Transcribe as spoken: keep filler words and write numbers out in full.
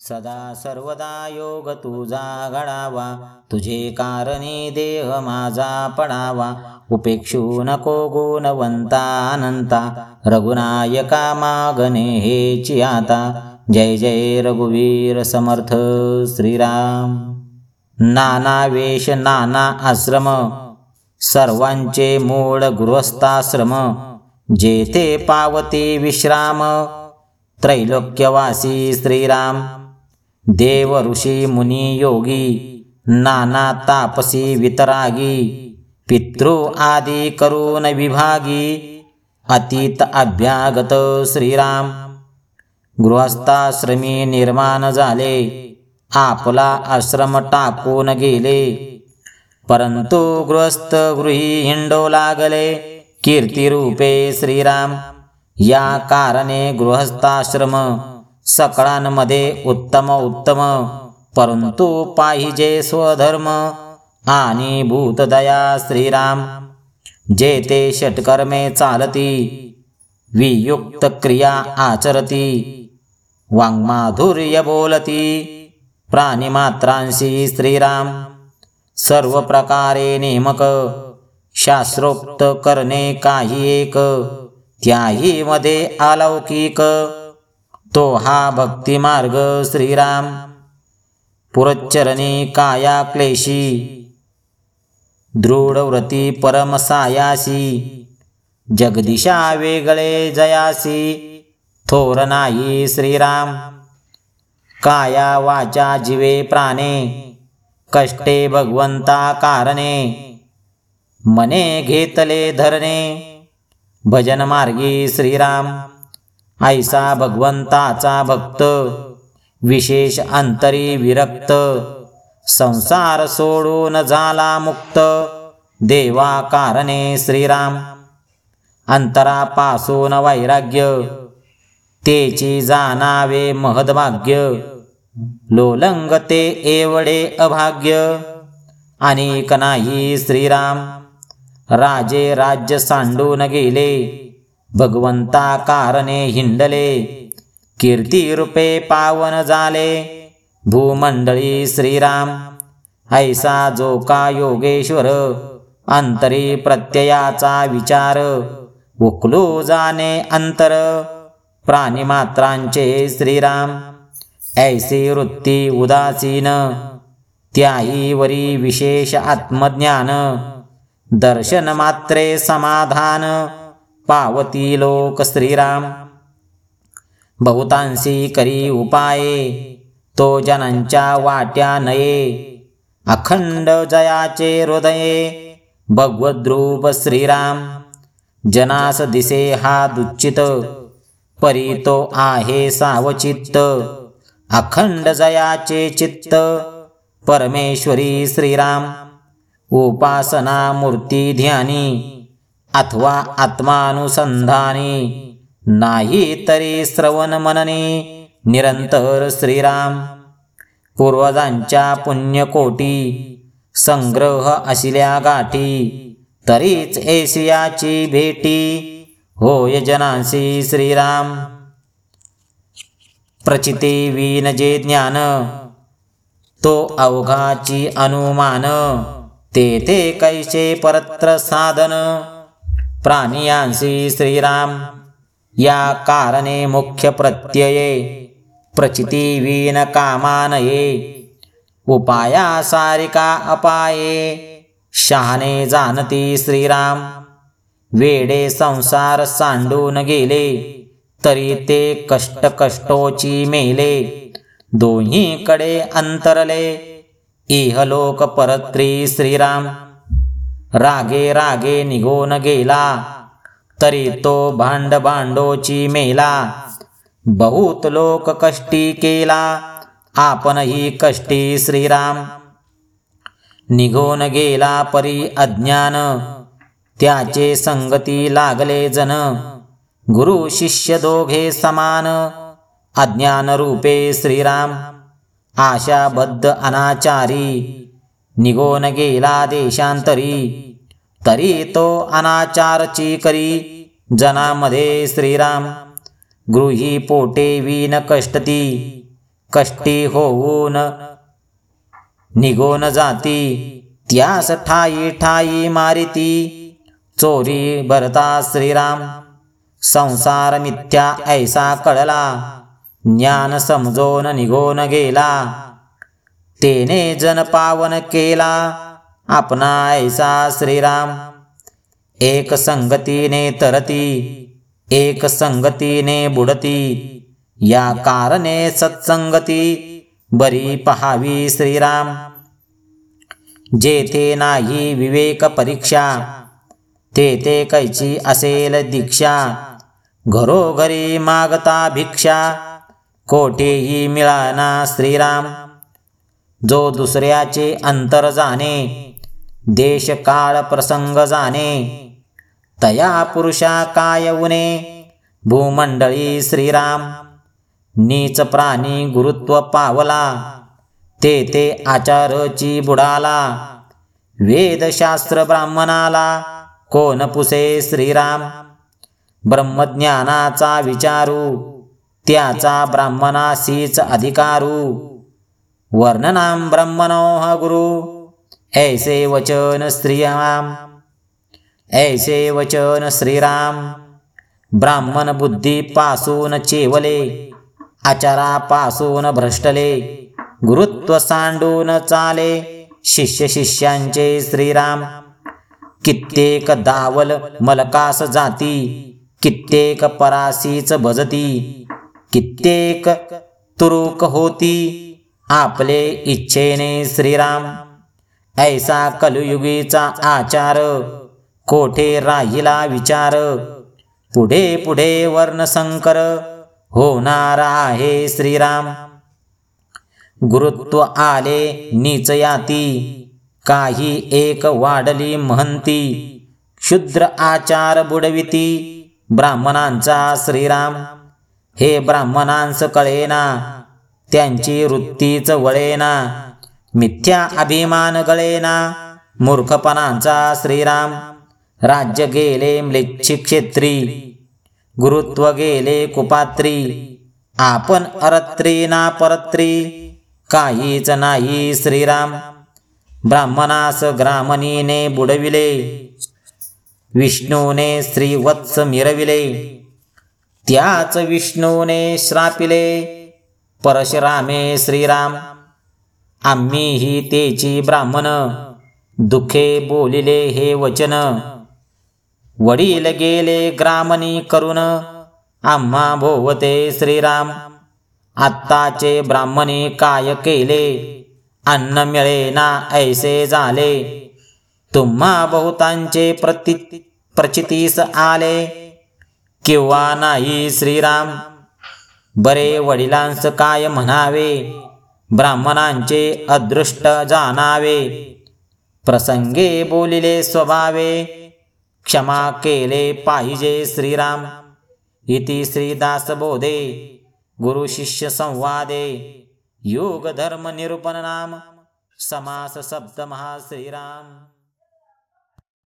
सदा सर्वदा योग तुझा घडावा, तुझे कारणे देह माझा पडावा. उपेक्षू नको गुणवंता अनंता, रघुनायका मागणे हेची आता. जय जय रघुवीर समर्थ श्रीराम. नाना वेश नाना आश्रम, सर्वांचे मूळ गृहस्थाश्रम. जेथे पावती विश्राम, त्रैलोक्यवासी श्रीराम. देव ऋषी मुनी योगी, नाना तापसी वितरागी. पितृ आदी करून विभागी, अतीत अभ्यागत श्रीराम. गृहस्थाश्रमी निर्माण झाले, आपला आश्रम टाकून गेले. परंतु गृहस्थ गृही हिंडो लागले, कीर्तिरूपे श्रीराम. या कारणे गृहस्थाश्रम सकळांमध्ये उत्तम उत्तम. परंतु पाहिजे स्वधर्म आणि भूतदया श्रीराम. जेथे षटकर्मे चालती, वियुक्त क्रिया आचरती. वाङ्माधुर्य बोलती, प्राणिमात्रांशी श्रीराम. सर्व प्रकारे नेमक, शास्त्रोक्त करणे काही एक. त्याही मध्ये अलौकिक, तो हा भक्ती मार्ग श्रीराम. पुरच्चरणी काया क्लेशी, दृढव्रती परमसायासी. जगदिशा वेगळे जयासी, थोर नाही श्रीराम. काया वाचा जीवे प्राणे, कष्टे भगवंता कारणे. मने घेतले धरणे, भजन मार्गी श्रीराम. ऐसा भगवंताचा भक्त, विशेष अंतरी विरक्त. संसार सोडून झाला मुक्त, देवा कारणे श्रीराम. अंतरापासून वैराग्य, तेची जाणावे महद्भाग्य. लोलंगते एवढे अभाग्य, अनेक नाही श्रीराम. राजे राज्य सांडून गेले, भगवंता कारणे हिंडले. कीर्तिरूपे पावन झाले, भूमंडळी श्रीराम. ऐसा जो का योगेश्वर, अंतरी प्रत्ययाचा विचार. उकलू जाणे अंतर, प्राणिमात्रांचे श्रीराम. ऐसी वृत्ती उदासीन, त्याही वरी विशेष आत्मज्ञान. दर्शन मात्रे समाधान, पावती लोक श्रीराम. बहुतांशी करी उपाये, तो जनांच्या वाट्या नये. अखंड जयाचे हृदये, भगवद्रूप श्रीराम. जनास दिसे हा दुच्चित, परी तो आहे सावचित्त. अखंड जयाचे चित्त, परमेश्वरी श्रीराम. उपासना मूर्ती ध्यानी, अथवा आत्मानुसंधानी. नाही तरी श्रवण मनने, निरंतर श्रीराम. पूर्वजांच्या पुण्यकोटी, संग्रह असल्या गाठी. तरीच ऐसियाची भेटी, होय जनांसी श्रीराम. प्रचिती विन जे ज्ञान, तो अवघाची अनुमान. तेथे कैसे परत्र साधन, प्राणियांसी श्रीराम. या कारणे मुख्य प्रत्यये, प्रचिती विन कामानये. उपाया सारिका अपाये, शहाणे जाणती श्रीराम. वेडे संसार सांडून गेले, तरी ते कष्ट कष्टोची मेले. दोन्हीकडे अंतरले, इहलोक परत्री श्रीराम. रागे रागे निघून गेला, तरी तो भांड भांडोची मेला. बहुत लोक कष्टी केला, आपणही कष्टी श्रीराम. निघून गेला परी अज्ञान, त्याचे संगती लागले जन. गुरु शिष्य दोघे समान, अज्ञान रूपे श्रीराम. आशाबद्ध अनाचारी, निघून गेला देशांतरी. तरी तो अनाचारची करी, जनामध्ये श्रीराम. गृही पोटे विन कष्टती, कष्टी होऊन निघून जाती, त्यास ठाई ठाई मारिती, चोरी भरता श्रीराम. संसार मिथ्या ऐसा कळला, ज्ञान समजून निघून गेला, तेने जन पावन केला, आपणा ऐसा श्रीराम. एक संगतीने तरती, एक संगतीने बुडती, या कारणे सत्संगती बरी पहावी श्रीराम. जेथे नाही विवेक परीक्षा, तेथे कैची असेल दीक्षा, घरोघरी मागता भिक्षा, कोठेही मिळाना श्रीराम. जो दुसऱ्याचे अंतर जाणे, देश काळ प्रसंग जाणे, तया पुरुषा काय उणे, भूमंडळी श्रीराम. नीच प्राणी गुरुत्व पावला, तेथे आचारची बुडाला, वेदशास्त्र ब्राह्मणाला कोण पुसे श्रीराम. ब्रह्मज्ञानाचा विचारू, त्याचा ब्राह्मणाशीच अधिकारू, वर्णनाम ब्रह्मणोह गुरु, ऐसे वचन श्रीराम. ऐसे वचन श्रीराम. ब्राह्मण बुद्धीपासून चेवले, आचारापासून भ्रष्टले, गुरुत्व सांडून चाले, शिष्य शिष्यांचे श्रीराम. कित्येक दावल मलकास जाती, कित्येक परासीच भजती, कित्येक तुरुक होती, आपले इच्छेने श्रीराम. ऐसा कलयुगीचा आचार, कोठे राहिला विचार, पुढे पुढे वर्णसंकर होणार आहे श्रीराम. गुरुत्व आले नीच याती, काही एक वाढली महंती, क्षुद्र आचार बुडविती, ब्राह्मणांचा श्रीराम. हे ब्राह्मणांस कळेना, त्यांची वृत्तीच वळेना, मिथ्या अभिमान गळेना, मूर्खपणांचा श्रीराम. राज्य गेले म्लेच्छी क्षेत्री, गुरुत्व गेले कुपात्री, आपण अरत्री ना परत्री, काहीच नाही श्रीराम. ब्राह्मणास ग्रामणीने बुडविले, विष्णूने श्रीवत्स मिरविले, त्याच विष्णूने श्रापिले, परशुरामे श्रीराम. आम्हीही तेची ब्राह्मण, दुखे बोलिले हे वचन, वडील गेले ग्रामणी करून, आम्हा भोवते श्रीराम. आत्ताचे ब्राह्मणी काय केले, अन्न मिळेना ऐसे झाले, तुम्हा बहुतांचे प्रति प्रचितीस आले, किंवा नाही श्रीराम. बरे वडिलांस काय म्हणावे, ब्राह्मणांचे अदृष्ट जाणावे, प्रसंगे बोलिले स्वभावे, क्षमा केले पाहिजे श्रीराम. इति श्रीदासबोधे गुरु शिष्य संवादे योग धर्म निरूपण नाम समास शब्द महाश्रीराम.